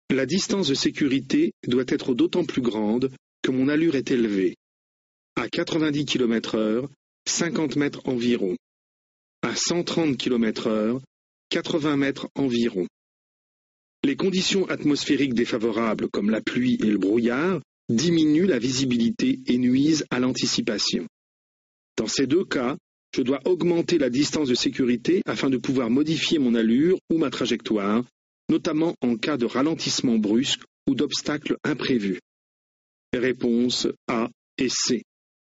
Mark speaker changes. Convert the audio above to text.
Speaker 1: La distance de sécurité doit être d'autant plus grande que mon allure est élevée. À 90 km/h, 50 mètres environ. À 130 km/h, 80 mètres environ. Les conditions atmosphériques défavorables comme la pluie et le brouillard diminuent la visibilité et nuisent à l'anticipation. Dans ces deux cas, je dois augmenter la distance de sécurité afin de pouvoir modifier mon allure ou ma trajectoire, notamment en cas de ralentissement brusque ou d'obstacles imprévus. Réponses A et C.